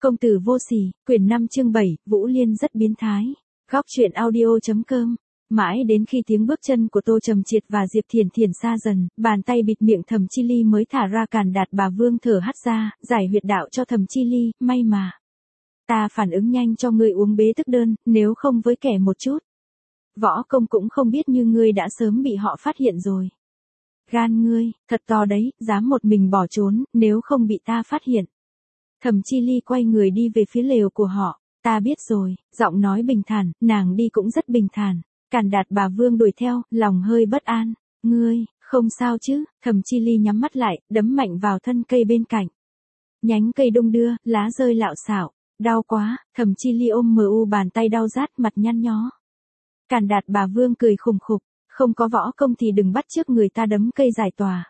Công tử vô sỉ, quyển 5 chương 7, Vũ Liên rất biến thái. Góc truyện audio.com. Mãi đến khi tiếng bước chân của Tô Trầm Triệt và Diệp Thiển Thiển xa dần, bàn tay bịt miệng Thẩm Chi Ly mới thả ra Càn Đạt Bà Vương thở hắt ra, giải huyệt đạo cho Thẩm Chi Ly, may mà. Ta phản ứng nhanh cho ngươi uống bế tức đơn, nếu không với kẻ một chút. Võ công cũng không biết như ngươi đã sớm bị họ phát hiện rồi. Gan ngươi, thật to đấy, dám một mình bỏ trốn, nếu không bị ta phát hiện. Thẩm Chi Ly quay người đi về phía lều của họ, ta biết rồi, giọng nói bình thản, nàng đi cũng rất bình thản. Càn Đạt Bà Vương đuổi theo, lòng hơi bất an, ngươi, không sao chứ, Thẩm Chi Ly nhắm mắt lại, đấm mạnh vào thân cây bên cạnh. Nhánh cây đung đưa, lá rơi lạo xạo, đau quá, Thẩm Chi Ly ôm bàn tay đau rát mặt nhăn nhó. Càn Đạt Bà Vương cười khùng khục, không có võ công thì đừng bắt chước người ta đấm cây giải tỏa.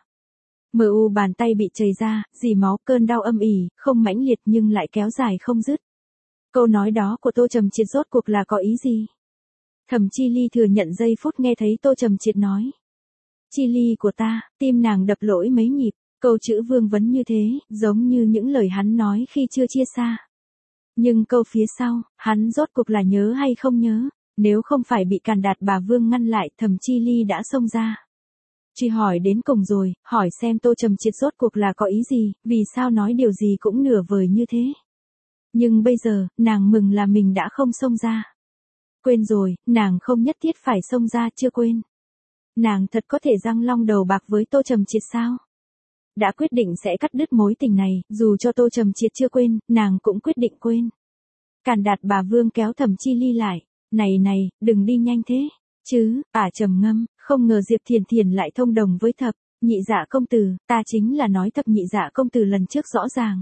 Bàn tay bị chảy ra, dì máu cơn đau âm ỉ, không mãnh liệt nhưng lại kéo dài không dứt. Câu nói đó của Tô Trầm Triệt rốt cuộc là có ý gì? Thẩm Chi Ly thừa nhận giây phút nghe thấy Tô Trầm Triệt nói. Chi Ly của ta, tim nàng đập lỗi mấy nhịp, câu chữ vương vấn như thế, giống như những lời hắn nói khi chưa chia xa. Nhưng câu phía sau, hắn rốt cuộc là nhớ hay không nhớ, nếu không phải bị Càn Đạt Bà Vương ngăn lại Thẩm Chi Ly đã xông ra. Truy hỏi đến cùng rồi, hỏi xem Tô Trầm Triệt rốt cuộc là có ý gì, vì sao nói điều gì cũng nửa vời như thế. Nhưng bây giờ, nàng mừng là mình đã không xông ra. Quên rồi, nàng không nhất thiết phải xông ra, chưa quên. Nàng thật có thể răng long đầu bạc với Tô Trầm Triệt sao? Đã quyết định sẽ cắt đứt mối tình này, dù cho Tô Trầm Triệt chưa quên, nàng cũng quyết định quên. Càn Đạt Bà Vương kéo Thẩm Chi Ly lại, này, đừng đi nhanh thế. Chứ, trầm ngâm, không ngờ Diệp Thiển Thiển lại thông đồng với Thập, Nhị Dạ công tử, ta chính là nói Thập Nhị Dạ công tử lần trước rõ ràng.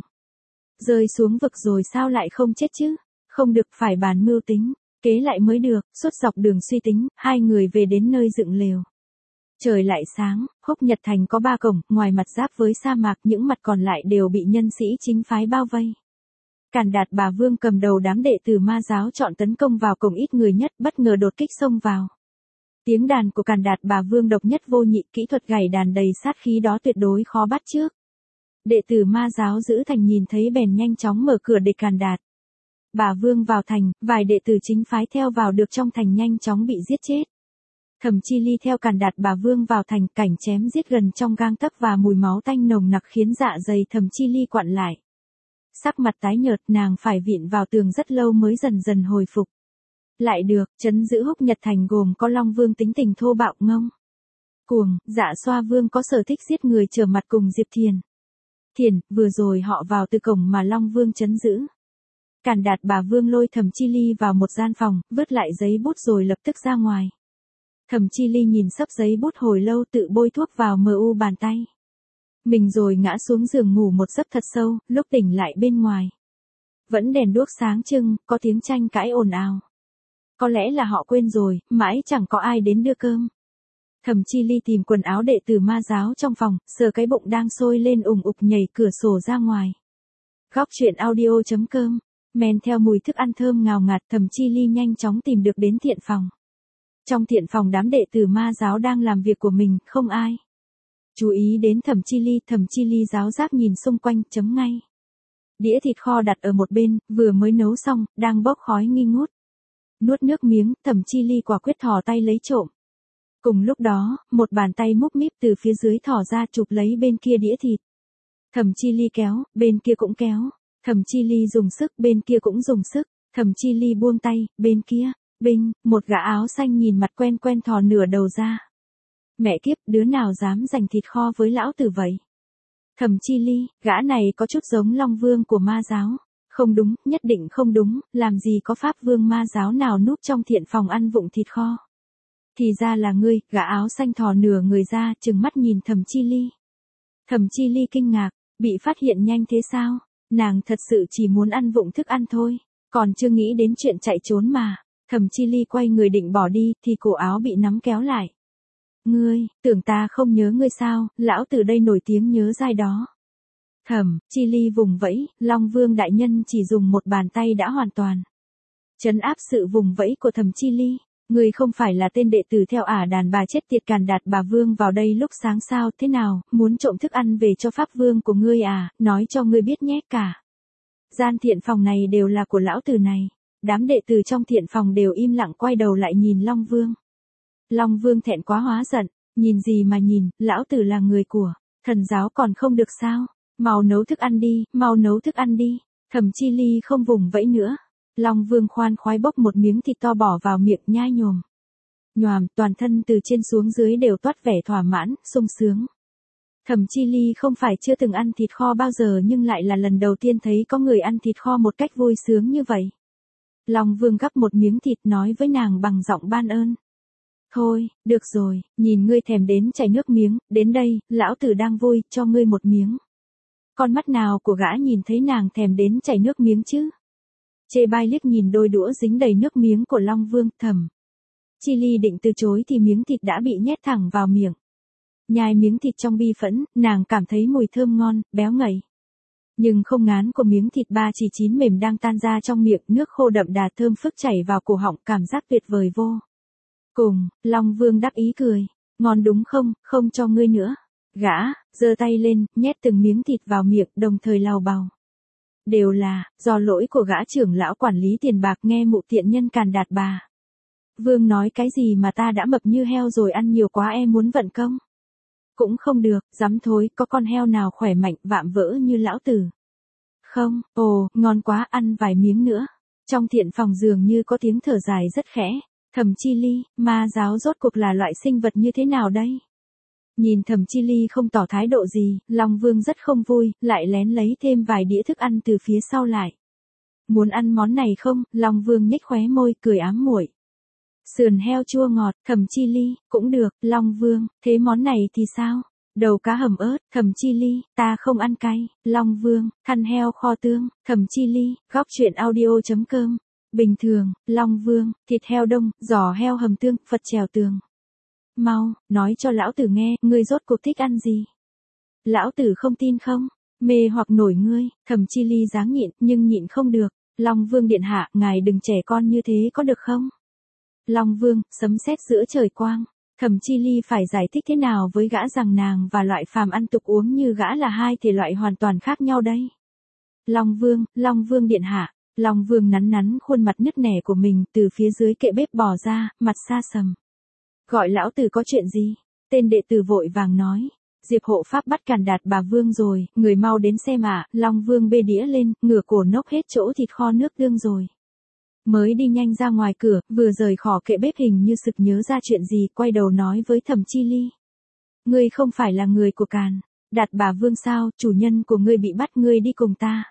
Rơi xuống vực rồi sao lại không chết chứ? Không được, phải bàn mưu tính, kế lại mới được, suốt dọc đường suy tính, hai người về đến nơi dựng lều. Trời lại sáng, Húc Nhật Thành có 3 cổng, ngoài mặt giáp với sa mạc, những mặt còn lại đều bị nhân sĩ chính phái bao vây. Càn Đạt Bà Vương cầm đầu đám đệ tử ma giáo chọn tấn công vào cổng ít người nhất, bất ngờ đột kích xông vào. Tiếng đàn của Càn Đạt Bà Vương độc nhất vô nhị, kỹ thuật gảy đàn đầy sát khí đó tuyệt đối khó bắt chước. Đệ tử ma giáo giữ thành nhìn thấy bèn nhanh chóng mở cửa để Càn Đạt Bà Vương vào thành, vài đệ tử chính phái theo vào được trong thành nhanh chóng bị giết chết. Thẩm Chi Ly theo Càn Đạt Bà Vương vào thành, cảnh chém giết gần trong gang tấc và mùi máu tanh nồng nặc khiến dạ dày Thẩm Chi Ly quặn lại. Sắc mặt tái nhợt, nàng phải vịn vào tường rất lâu mới dần dần hồi phục. Lại được, trấn giữ Húc Nhật Thành gồm có Long Vương tính tình thô bạo ngông cuồng, Dạ Xoa Vương có sở thích giết người trở mặt cùng Diệp Thiển, vừa rồi họ vào từ cổng mà Long Vương trấn giữ. Càn Đạt Bà Vương lôi Thẩm Chi Ly vào một gian phòng, vứt lại giấy bút rồi lập tức ra ngoài. Thẩm Chi Ly nhìn xấp giấy bút hồi lâu, tự bôi thuốc vào bàn tay. Mình rồi ngã xuống giường ngủ một giấc thật sâu, lúc tỉnh lại bên ngoài. Vẫn đèn đuốc sáng trưng, có tiếng tranh cãi ồn ào. Có lẽ là họ quên rồi, mãi chẳng có ai đến đưa cơm. Thẩm Chi Ly tìm quần áo đệ tử ma giáo trong phòng, sờ cái bụng đang sôi lên ùng ục nhảy cửa sổ ra ngoài. Góc truyện audio.com. Men theo mùi thức ăn thơm ngào ngạt, Thẩm Chi Ly nhanh chóng tìm được đến thiện phòng. Trong thiện phòng đám đệ tử ma giáo đang làm việc của mình, không ai chú ý đến Thẩm Chi Ly giáo giác nhìn xung quanh, chấm ngay. Đĩa thịt kho đặt ở một bên, vừa mới nấu xong, đang bốc khói nghi ngút. Nuốt nước miếng, Thẩm Chi Ly quả quyết thò tay lấy trộm. Cùng lúc đó, một bàn tay múc míp từ phía dưới thò ra chụp lấy bên kia đĩa thịt. Thẩm Chi Ly kéo, bên kia cũng kéo. Thẩm Chi Ly dùng sức, bên kia cũng dùng sức. Thẩm Chi Ly buông tay, bên kia, binh, một gã áo xanh nhìn mặt quen quen thò nửa đầu ra. Mẹ kiếp, đứa nào dám giành thịt kho với lão tử vậy? Thẩm Chi Ly, gã này có chút giống Long Vương của ma giáo. Không đúng, nhất định không đúng, làm gì có pháp vương ma giáo nào núp trong thiện phòng ăn vụng thịt kho. Thì ra là ngươi, gã áo xanh thò nửa người ra, trừng mắt nhìn Thẩm Chi Ly. Thẩm Chi Ly kinh ngạc, bị phát hiện nhanh thế sao? Nàng thật sự chỉ muốn ăn vụng thức ăn thôi, còn chưa nghĩ đến chuyện chạy trốn mà. Thẩm Chi Ly quay người định bỏ đi, thì cổ áo bị nắm kéo lại. Ngươi, tưởng ta không nhớ ngươi sao, lão tử đây nổi tiếng nhớ dai đó. Thẩm Chi Ly vùng vẫy, Long Vương đại nhân chỉ dùng một bàn tay đã hoàn toàn trấn áp sự vùng vẫy của Thẩm Chi Ly. Ngươi không phải là tên đệ tử theo đàn bà chết tiệt Càn Đạt Bà Vương vào đây lúc sáng sao, thế nào, muốn trộm thức ăn về cho pháp vương của ngươi à, nói cho ngươi biết nhé cả. Gian thiện phòng này đều là của lão tử này. Đám đệ tử trong thiện phòng đều im lặng quay đầu lại nhìn Long Vương. Long Vương thẹn quá hóa giận, nhìn gì mà nhìn, lão tử là người của thần giáo còn không được sao? Mau nấu thức ăn đi, mau nấu thức ăn đi. Thẩm Chi Ly không vùng vẫy nữa. Long Vương khoan khoái bốc một miếng thịt to bỏ vào miệng nhai nhồm. Nhoàm, toàn thân từ trên xuống dưới đều toát vẻ thỏa mãn, sung sướng. Thẩm Chi Ly không phải chưa từng ăn thịt kho bao giờ nhưng lại là lần đầu tiên thấy có người ăn thịt kho một cách vui sướng như vậy. Long Vương gắp một miếng thịt nói với nàng bằng giọng ban ơn. Thôi, được rồi, nhìn ngươi thèm đến chảy nước miếng, đến đây, lão tử đang vui, cho ngươi một miếng. Con mắt nào của gã nhìn thấy nàng thèm đến chảy nước miếng chứ? Chê bai liếc nhìn đôi đũa dính đầy nước miếng của Long Vương. Thẩm Chi Ly định từ chối thì miếng thịt đã bị nhét thẳng vào miệng. Nhai miếng thịt trong bi phẫn, nàng cảm thấy mùi thơm ngon, béo ngậy. Nhưng không ngán của miếng thịt ba chỉ chín mềm đang tan ra trong miệng, nước khô đậm đà thơm phức chảy vào cổ họng, cảm giác tuyệt vời vô cùng. Long Vương đáp ý cười. Ngon đúng không, không cho ngươi nữa. Gã giơ tay lên, nhét từng miếng thịt vào miệng, đồng thời lào bào. Đều là do lỗi của gã trưởng lão quản lý tiền bạc, nghe mụ tiện nhân càn đạt bà. Vương nói cái gì mà ta đã mập như heo rồi, ăn nhiều quá em muốn vận công. Cũng không được, dám thối, có con heo nào khỏe mạnh vạm vỡ như lão tử. Không, ồ, ngon quá, ăn vài miếng nữa. Trong thiện phòng dường như có tiếng thở dài rất khẽ. Thẩm Chi Ly, ma giáo rốt cuộc là loại sinh vật như thế nào đây? Nhìn Thẩm Chi Ly không tỏ thái độ gì, Long Vương rất không vui, lại lén lấy thêm vài đĩa thức ăn từ phía sau lại. Muốn ăn món này không? Long Vương nhếch khóe môi, cười ám muội. Sườn heo chua ngọt. Thẩm Chi Ly, cũng được. Long Vương, thế món này thì sao? Đầu cá hầm ớt. Thẩm Chi Ly, ta không ăn cay. Long Vương, thăn heo kho tương. Thẩm Chi Ly, góc truyện audio.com. Bình thường. Long Vương, thịt heo đông, giò heo hầm tương, Phật trèo tường. Mau, nói cho lão tử nghe, ngươi rốt cuộc thích ăn gì? Lão tử không tin không? Mê hoặc nổi ngươi. Thẩm Chi Ly dáng nhịn, nhưng nhịn không được. Long Vương điện hạ, ngài đừng trẻ con như thế có được không? Long Vương, sấm sét giữa trời quang. Thẩm Chi Ly phải giải thích thế nào với gã rằng nàng và loại phàm ăn tục uống như gã là hai thể loại hoàn toàn khác nhau đây? Long Vương điện hạ. Long Vương nắn nắn khuôn mặt nứt nẻ của mình, từ phía dưới kệ bếp bò ra, mặt xa sầm. Gọi lão tử có chuyện gì? Tên đệ tử vội vàng nói. Diệp hộ pháp bắt càn đạt bà Vương rồi, người mau đến xem ạ. Long Vương bê đĩa lên, ngửa cổ nốc hết chỗ thịt kho nước tương rồi. Mới đi nhanh ra ngoài cửa, vừa rời khỏi kệ bếp hình như sực nhớ ra chuyện gì, quay đầu nói với Thẩm Chi Ly. Ngươi không phải là người của càn đạt bà Vương sao? Chủ nhân của ngươi bị bắt, ngươi đi cùng ta.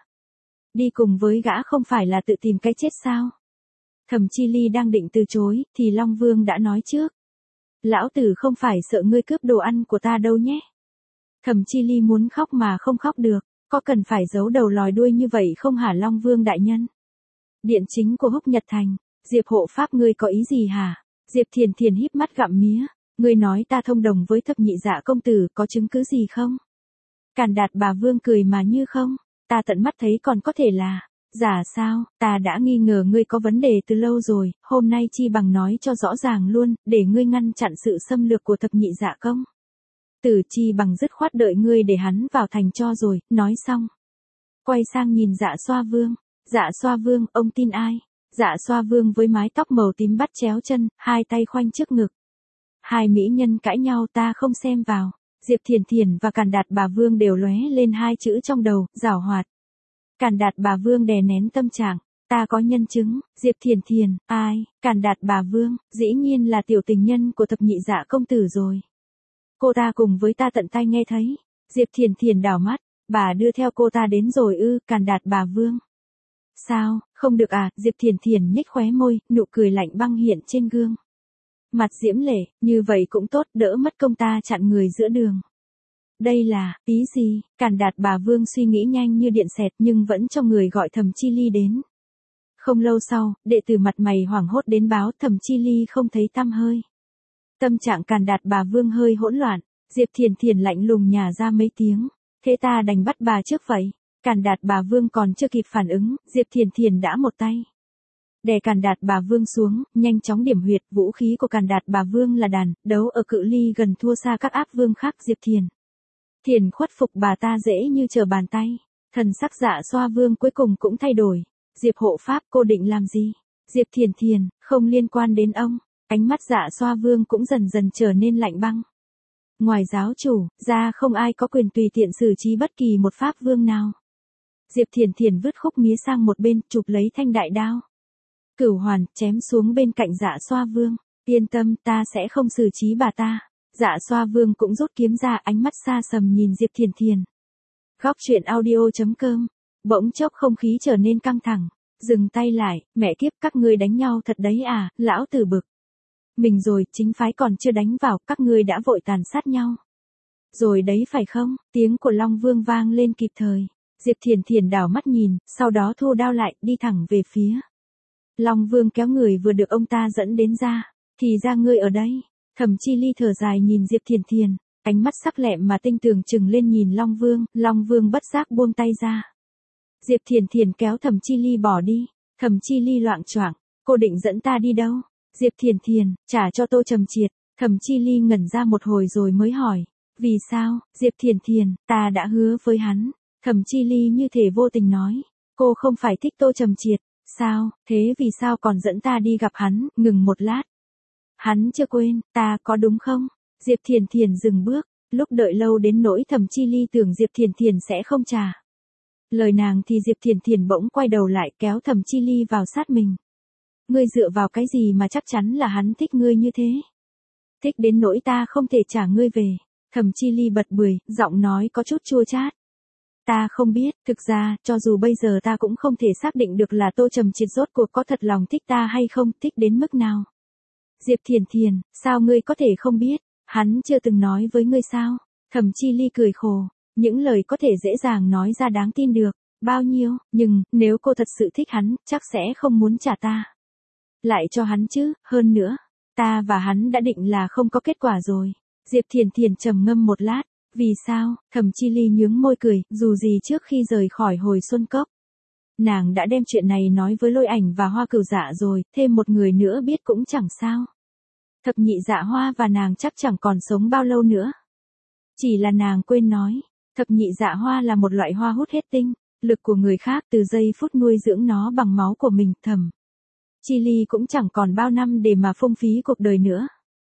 Đi cùng với gã không phải là tự tìm cái chết sao? Thẩm Chi Ly đang định từ chối, thì Long Vương đã nói trước. Lão tử không phải sợ ngươi cướp đồ ăn của ta đâu nhé. Thẩm Chi Ly muốn khóc mà không khóc được, có cần phải giấu đầu lòi đuôi như vậy không hả Long Vương đại nhân? Điện chính của Húc Nhật Thành, Diệp hộ pháp ngươi có ý gì hả? Diệp Thiền Thiền híp mắt gặm mía, ngươi nói ta thông đồng với Thập Nhị Dạ công tử, có chứng cứ gì không? Càn đạt bà Vương cười mà như không, ta tận mắt thấy còn có thể là giả sao? Ta đã nghi ngờ ngươi có vấn đề từ lâu rồi, hôm nay chi bằng nói cho rõ ràng luôn, để ngươi ngăn chặn sự xâm lược của Thập Nhị Dạ công tử, chi bằng dứt khoát đợi ngươi để hắn vào thành cho rồi. Nói xong, quay sang nhìn Dạ Xoa Vương. Dạ Xoa Vương, ông tin ai? Dạ Xoa Vương với mái tóc màu tím bắt chéo chân, hai tay khoanh trước ngực. Hai mỹ nhân cãi nhau ta không xem vào. Diệp Thiền Thiền và Càn đạt bà Vương đều lóe lên hai chữ trong đầu, giảo hoạt. Càn đạt bà Vương đè nén tâm trạng. Ta có nhân chứng. Diệp Thiền Thiền, ai? Càn đạt bà Vương, dĩ nhiên là tiểu tình nhân của Thập Nhị Dạ công tử rồi. Cô ta cùng với ta tận tai nghe thấy. Diệp Thiền Thiền đảo mắt, bà đưa theo cô ta đến rồi ư? Càn đạt bà Vương. Sao, không được à? Diệp Thiền Thiền nhếch khóe môi, nụ cười lạnh băng hiện trên gương mặt diễm lệ, như vậy cũng tốt, đỡ mất công ta chặn người giữa đường. Đây là ý gì? Càn đạt bà Vương suy nghĩ nhanh như điện xẹt nhưng vẫn cho người gọi Thẩm Chi Ly đến. Không lâu sau, đệ tử mặt mày hoảng hốt đến báo Thẩm Chi Ly không thấy tăm hơi. Tâm trạng Càn đạt bà Vương hơi hỗn loạn, Diệp Thiền Thiền lạnh lùng nhả ra mấy tiếng. Thế ta đành bắt bà trước vậy. Càn đạt bà Vương còn chưa kịp phản ứng, Diệp Thiền Thiền đã một tay đè Càn đạt bà Vương xuống, nhanh chóng điểm huyệt. Vũ khí của Càn đạt bà Vương là đàn, đấu ở cự ly gần thua xa các áp vương khác. Diệp Thiền Thiền khuất phục bà ta dễ như trở bàn tay. Thần sắc Dạ Xoa Vương cuối cùng cũng thay đổi. Diệp hộ pháp, cô định làm gì? Diệp Thiền Thiền, không liên quan đến ông. Ánh mắt Dạ Xoa Vương cũng dần dần trở nên lạnh băng. Ngoài giáo chủ, ra không ai có quyền tùy tiện xử trí bất kỳ một pháp vương nào. Diệp Thiền Thiền vứt khúc mía sang một bên, chụp lấy thanh đại đao. Cửu hoàn, chém xuống bên cạnh Dạ Xoa Vương. Yên tâm, ta sẽ không xử trí bà ta. Dạ Xoa Vương cũng rút kiếm ra, ánh mắt xa sầm nhìn Diệp Thiền Thiền. Góc truyện audio.com. Bỗng chốc không khí trở nên căng thẳng. Dừng tay lại, mẹ kiếp, các ngươi đánh nhau thật đấy à, lão tử bực. Mình rồi, chính phái còn chưa đánh vào, các ngươi đã vội tàn sát nhau. Rồi đấy phải không? Tiếng của Long Vương vang lên kịp thời. Diệp Thiền Thiền đảo mắt nhìn, sau đó thu đao lại, đi thẳng về phía. Long Vương kéo người vừa được ông ta dẫn đến ra. Thì ra ngươi ở đây. Thẩm Chi Ly thở dài nhìn Diệp Thiền Thiền, ánh mắt sắc lẹm mà tinh tường trừng lên nhìn Long Vương bất giác buông tay ra. Diệp Thiền Thiền kéo Thẩm Chi Ly bỏ đi. Thẩm Chi Ly loạng choạng, cô định dẫn ta đi đâu? Diệp Thiền Thiền, trả cho Tô Trầm Triệt. Thẩm Chi Ly ngẩn ra một hồi rồi mới hỏi, vì sao? Diệp Thiền Thiền, ta đã hứa với hắn. Thẩm Chi Ly như thể vô tình nói, cô không phải thích Tô Trầm Triệt, sao, thế vì sao còn dẫn ta đi gặp hắn? Ngừng một lát. Hắn chưa quên, ta có đúng không? Diệp Thiền Thiền dừng bước, lúc đợi lâu đến nỗi Thẩm Chi Ly tưởng Diệp Thiền Thiền sẽ không trả lời nàng thì Diệp Thiền Thiền bỗng quay đầu lại kéo Thẩm Chi Ly vào sát mình. Ngươi dựa vào cái gì mà chắc chắn là hắn thích ngươi như thế? Thích đến nỗi ta không thể trả ngươi về. Thẩm Chi Ly bật bười, giọng nói có chút chua chát. Ta không biết, thực ra, cho dù bây giờ ta cũng không thể xác định được là Tô Trầm Triệt rốt cuộc có thật lòng thích ta hay không, thích đến mức nào. Diệp Thiền Thiền, sao ngươi có thể không biết? Hắn chưa từng nói với ngươi sao? Thẩm Chi Ly cười khổ, những lời có thể dễ dàng nói ra đáng tin được. Bao nhiêu, nhưng, nếu cô thật sự thích hắn, chắc sẽ không muốn trả ta lại cho hắn chứ, hơn nữa, ta và hắn đã định là không có kết quả rồi. Diệp Thiền Thiền trầm ngâm một lát, vì sao? Thẩm Chi Ly nhướng môi cười, dù gì trước khi rời khỏi Hồi Xuân Cốc, nàng đã đem chuyện này nói với Lôi Ảnh và Hoa Cửu Dạ rồi, thêm một người nữa biết cũng chẳng sao. Thập nhị Dạ Hoa và nàng chắc chẳng còn sống bao lâu nữa. Chỉ là nàng quên nói, thập nhị Dạ Hoa là một loại hoa hút hết tinh lực của người khác, từ giây phút nuôi dưỡng nó bằng máu của mình. Thẩm Chi Ly cũng chẳng còn bao năm để mà phung phí cuộc đời nữa.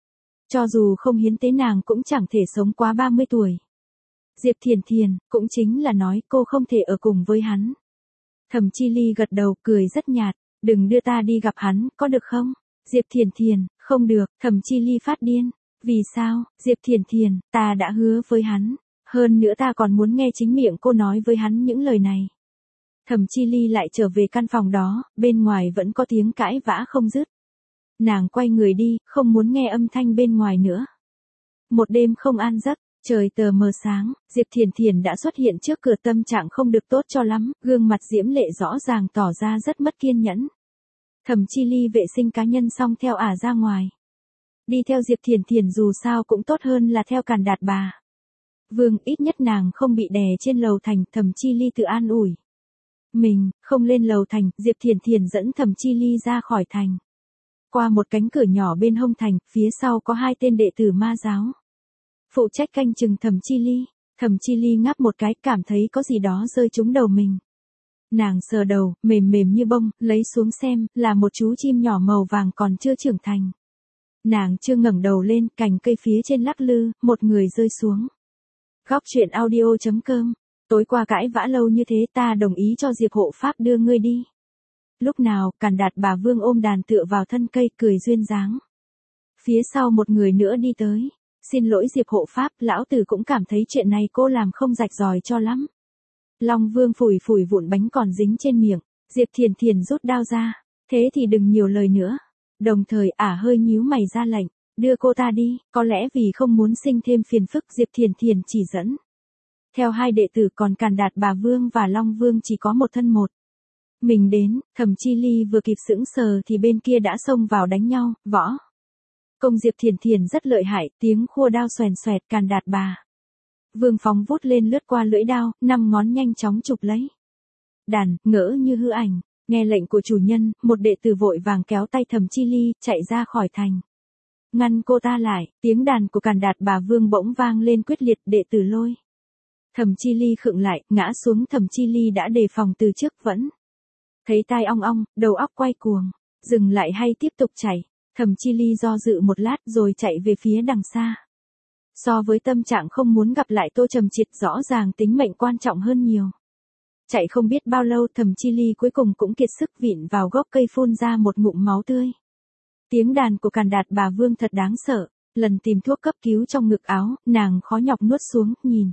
Cho dù không hiến tế nàng cũng chẳng thể sống quá 30 tuổi. Diệp Thiền Thiền, cũng chính là nói cô không thể ở cùng với hắn. Thẩm Chi Ly gật đầu, cười rất nhạt, đừng đưa ta đi gặp hắn, có được không? Diệp Thiền Thiền, không được. Thẩm Chi Ly phát điên. Vì sao? Diệp Thiền Thiền, ta đã hứa với hắn. Hơn nữa ta còn muốn nghe chính miệng cô nói với hắn những lời này. Thẩm Chi Ly lại trở về căn phòng đó, bên ngoài vẫn có tiếng cãi vã không dứt. Nàng quay người đi, không muốn nghe âm thanh bên ngoài nữa. Một đêm không an giấc, trời tờ mờ sáng, Diệp Thiền Thiền đã xuất hiện trước cửa, tâm trạng không được tốt cho lắm, gương mặt diễm lệ rõ ràng tỏ ra rất mất kiên nhẫn. Thẩm Chi Ly vệ sinh cá nhân xong theo ả ra ngoài. Đi theo Diệp Thiền Thiền dù sao cũng tốt hơn là theo Càn Đạt Bà Vương, ít nhất nàng không bị đè trên lầu thành. Thẩm Chi Ly tự an ủi mình, không lên lầu thành. Diệp Thiền Thiền dẫn Thẩm Chi Ly ra khỏi thành. Qua một cánh cửa nhỏ bên hông thành, phía sau có hai tên đệ tử ma giáo phụ trách canh chừng Thẩm Chi Ly. Thẩm Chi Ly ngáp một cái, cảm thấy có gì đó rơi trúng đầu mình. Nàng sờ đầu, mềm mềm như bông, lấy xuống xem, là một chú chim nhỏ màu vàng còn chưa trưởng thành. Nàng chưa ngẩng đầu lên, cành cây phía trên lắc lư, một người rơi xuống. Góc truyện audio.com. Tối qua cãi vã lâu như thế, ta đồng ý cho Diệp hộ pháp đưa ngươi đi. Lúc nào? Càn Đạt Bà Vương ôm đàn tựa vào thân cây, cười duyên dáng. Phía sau một người nữa đi tới. Xin lỗi Diệp hộ pháp, lão tử cũng cảm thấy chuyện này cô làm không rạch ròi cho lắm. Long Vương phủi phủi vụn bánh còn dính trên miệng. Diệp Thiền Thiền rút đao ra. Thế thì đừng nhiều lời nữa. Đồng thời ả hơi nhíu mày ra lệnh, đưa cô ta đi. Có lẽ vì không muốn sinh thêm phiền phức, Diệp Thiền Thiền chỉ dẫn theo hai đệ tử, còn Càn Đạt Bà Vương và Long Vương chỉ có một thân một mình đến. Thẩm Chi Ly vừa kịp sững sờ thì bên kia đã xông vào đánh nhau. Võ công Diệp Thiền Thiền rất lợi hại, tiếng khua đao xoèn xoẹt. Càn Đạt Bà Vương phóng vút lên lướt qua lưỡi đao, 5 ngón nhanh chóng chụp lấy đàn, ngỡ như hư ảnh. Nghe lệnh của chủ nhân, một đệ tử vội vàng kéo tay Thẩm Chi Ly, chạy ra khỏi thành. Ngăn cô ta lại. Tiếng đàn của Càn Đạt Bà Vương bỗng vang lên quyết liệt. Đệ tử Lôi Thẩm Chi Ly khựng lại, ngã xuống. Thẩm Chi Ly đã đề phòng từ trước vẫn. Thấy tai ong ong, đầu óc quay cuồng. Dừng lại hay tiếp tục chạy? Thẩm Chi Ly do dự một lát rồi chạy về phía đằng xa. So với tâm trạng không muốn gặp lại Tô Trầm Triệt, rõ ràng tính mệnh quan trọng hơn nhiều. Chạy không biết bao lâu, Thẩm Chi Ly cuối cùng cũng kiệt sức, vịn vào gốc cây phun ra một ngụm máu tươi. Tiếng đàn của Càn Đạt Bà Vương thật đáng sợ. Lần tìm thuốc cấp cứu trong ngực áo, nàng khó nhọc nuốt xuống, nhìn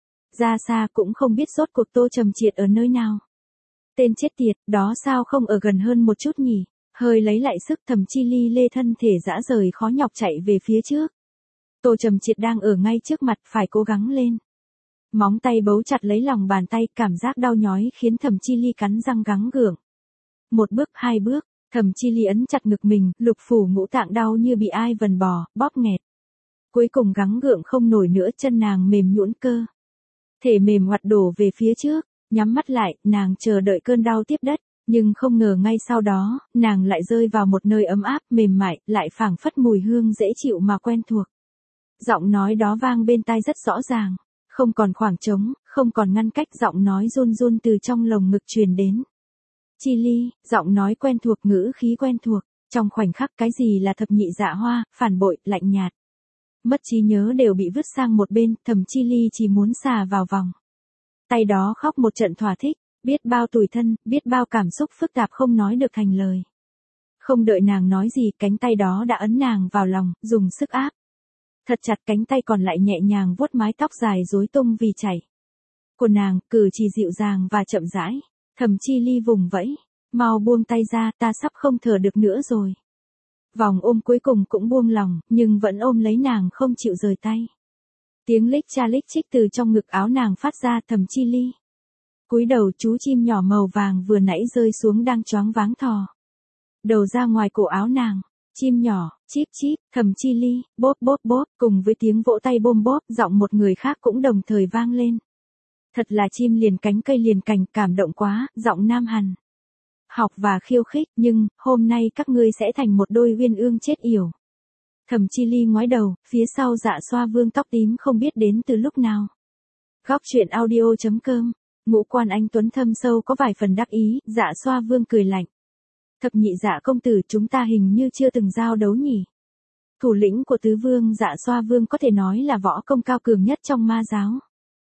ra xa cũng không biết rốt cuộc Tô Trầm Triệt ở nơi nào. Tên chết tiệt, đó sao không ở gần hơn một chút nhỉ? Hơi lấy lại sức, Thẩm Chi Ly lê thân thể dã rời khó nhọc chạy về phía trước. Tô Trầm Triệt đang ở ngay trước mặt, phải cố gắng lên. Móng tay bấu chặt lấy lòng bàn tay, cảm giác đau nhói khiến Thẩm Chi Ly cắn răng gắng gượng. Một bước, hai bước, Thẩm Chi Ly ấn chặt ngực mình, lục phủ ngũ tạng đau như bị ai vần bò, bóp nghẹt. Cuối cùng gắng gượng không nổi nữa, chân nàng mềm nhũn, cơ thể mềm hoạt đổ về phía trước. Nhắm mắt lại, nàng chờ đợi cơn đau tiếp đất, nhưng không ngờ ngay sau đó, nàng lại rơi vào một nơi ấm áp, mềm mại, lại phảng phất mùi hương dễ chịu mà quen thuộc. Giọng nói đó vang bên tai rất rõ ràng, không còn khoảng trống, không còn ngăn cách, giọng nói run run từ trong lồng ngực truyền đến. Chi Ly, giọng nói quen thuộc, ngữ khí quen thuộc, trong khoảnh khắc cái gì là thập nhị dạ hoa, phản bội, lạnh nhạt. Mất trí nhớ đều bị vứt sang một bên, Thẩm Chi Ly chỉ muốn xà vào vòng tay đó khóc một trận thỏa thích, biết bao tủi thân, biết bao cảm xúc phức tạp không nói được thành lời. Không đợi nàng nói gì, cánh tay đó đã ấn nàng vào lòng, dùng sức áp thật chặt, cánh tay còn lại nhẹ nhàng vuốt mái tóc dài rối tung vì chảy của nàng, cử chỉ dịu dàng và chậm rãi. Thẩm Chi Ly vùng vẫy, mau buông tay ra, ta sắp không thở được nữa rồi. Vòng ôm cuối cùng cũng buông lòng, nhưng vẫn ôm lấy nàng không chịu rời tay. Tiếng lích cha lích chích từ trong ngực áo nàng phát ra. Thẩm Chi Ly cúi đầu, chú chim nhỏ màu vàng vừa nãy rơi xuống đang choáng váng thò đầu ra ngoài cổ áo nàng. Chim nhỏ, chíp chíp, Thẩm Chi Ly, bóp bóp bóp, cùng với tiếng vỗ tay bôm bóp, giọng một người khác cũng đồng thời vang lên. Thật là chim liền cánh cây liền cành, cảm động quá, giọng nam hàn học và khiêu khích, nhưng hôm nay các ngươi sẽ thành một đôi uyên ương chết yểu. Thẩm Chi Ly ngoái đầu, phía sau Dạ Xoa Vương tóc tím không biết đến từ lúc nào. Góc truyện audio.com. Ngũ quan anh tuấn thâm sâu có vài phần đắc ý. Dạ Xoa Vương cười lạnh. Thập nhị Dạ công tử, chúng ta hình như chưa từng giao đấu nhỉ? Thủ lĩnh của tứ vương Dạ Xoa Vương có thể nói là võ công cao cường nhất trong ma giáo.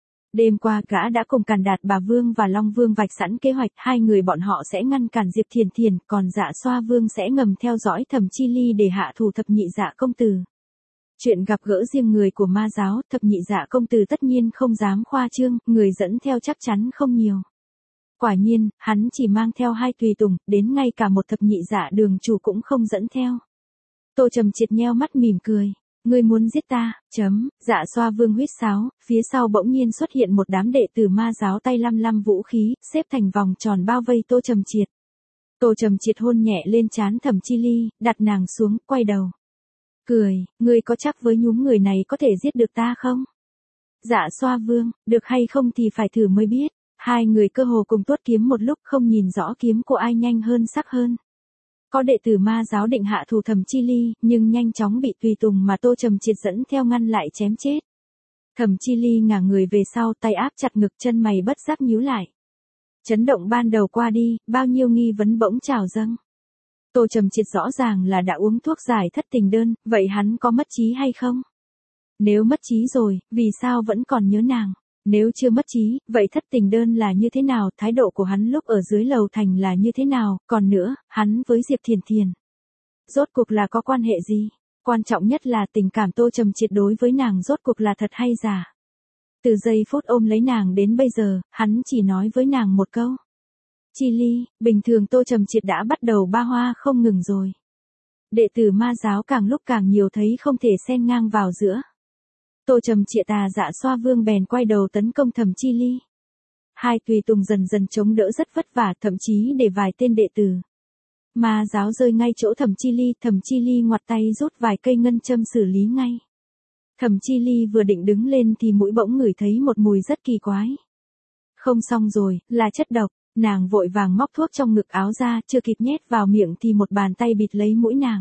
Đêm qua gã đã cùng Càn Đạt Bà Vương và Long Vương vạch sẵn kế hoạch, hai người bọn họ sẽ ngăn cản Diệp Thiền Thiền, còn Dạ Xoa Vương sẽ ngầm theo dõi Thẩm Chi Ly để hạ thủ thập nhị Dạ công tử. Chuyện gặp gỡ riêng người của ma giáo, thập nhị Dạ công tử tất nhiên không dám khoa trương, người dẫn theo chắc chắn không nhiều. Quả nhiên, hắn chỉ mang theo 2 tùy tùng, đến ngay cả một thập nhị Dạ đường chủ cũng không dẫn theo. Tô Trầm Triệt nheo mắt mỉm cười. Ngươi muốn giết ta, Dạ Xoa Vương huýt sáo, phía sau bỗng nhiên xuất hiện một đám đệ tử ma giáo tay lăm lăm vũ khí, xếp thành vòng tròn bao vây Tô Trầm Triệt. Tô Trầm Triệt hôn nhẹ lên trán Thẩm Chi Ly, đặt nàng xuống, quay đầu. Cười, ngươi có chắc với nhúm người này có thể giết được ta không? Dạ Xoa Vương, được hay không thì phải thử mới biết. Hai người cơ hồ cùng tuốt kiếm một lúc, không nhìn rõ kiếm của ai nhanh hơn sắc hơn. Có đệ tử ma giáo định hạ thủ Thẩm Chi Ly, nhưng nhanh chóng bị tùy tùng mà Tô Trầm Triệt dẫn theo ngăn lại chém chết. Thẩm Chi Ly ngả người về sau, tay áp chặt ngực, chân mày bất giác nhíu lại. Chấn động ban đầu qua đi, bao nhiêu nghi vấn bỗng trào dâng. Tô Trầm Triệt rõ ràng là đã uống thuốc giải thất tình đơn, vậy hắn có mất trí hay không? Nếu mất trí rồi, vì sao vẫn còn nhớ nàng? Nếu chưa mất trí, vậy thất tình đơn là như thế nào, thái độ của hắn lúc ở dưới lầu thành là như thế nào, còn nữa, hắn với Diệp Thiền Thiền rốt cuộc là có quan hệ gì? Quan trọng nhất là tình cảm Tô Trầm Triệt đối với nàng rốt cuộc là thật hay giả? Từ giây phút ôm lấy nàng đến bây giờ, hắn chỉ nói với nàng một câu. Chi Ly, bình thường Tô Trầm Triệt đã bắt đầu ba hoa không ngừng rồi. Đệ tử ma giáo càng lúc càng nhiều, thấy không thể xen ngang vào giữa. Tô Trầm Triệt Dạ Xoa Vương bèn quay đầu tấn công Thẩm Chi Ly. Hai tùy tùng dần dần chống đỡ rất vất vả, thậm chí để vài tên đệ tử ma giáo rơi ngay chỗ Thẩm Chi Ly ngoặt tay rút vài cây ngân châm xử lý ngay. Thẩm Chi Ly vừa định đứng lên thì mũi bỗng ngửi thấy một mùi rất kỳ quái. Không xong rồi, là chất độc, nàng vội vàng móc thuốc trong ngực áo ra, chưa kịp nhét vào miệng thì một bàn tay bịt lấy mũi nàng.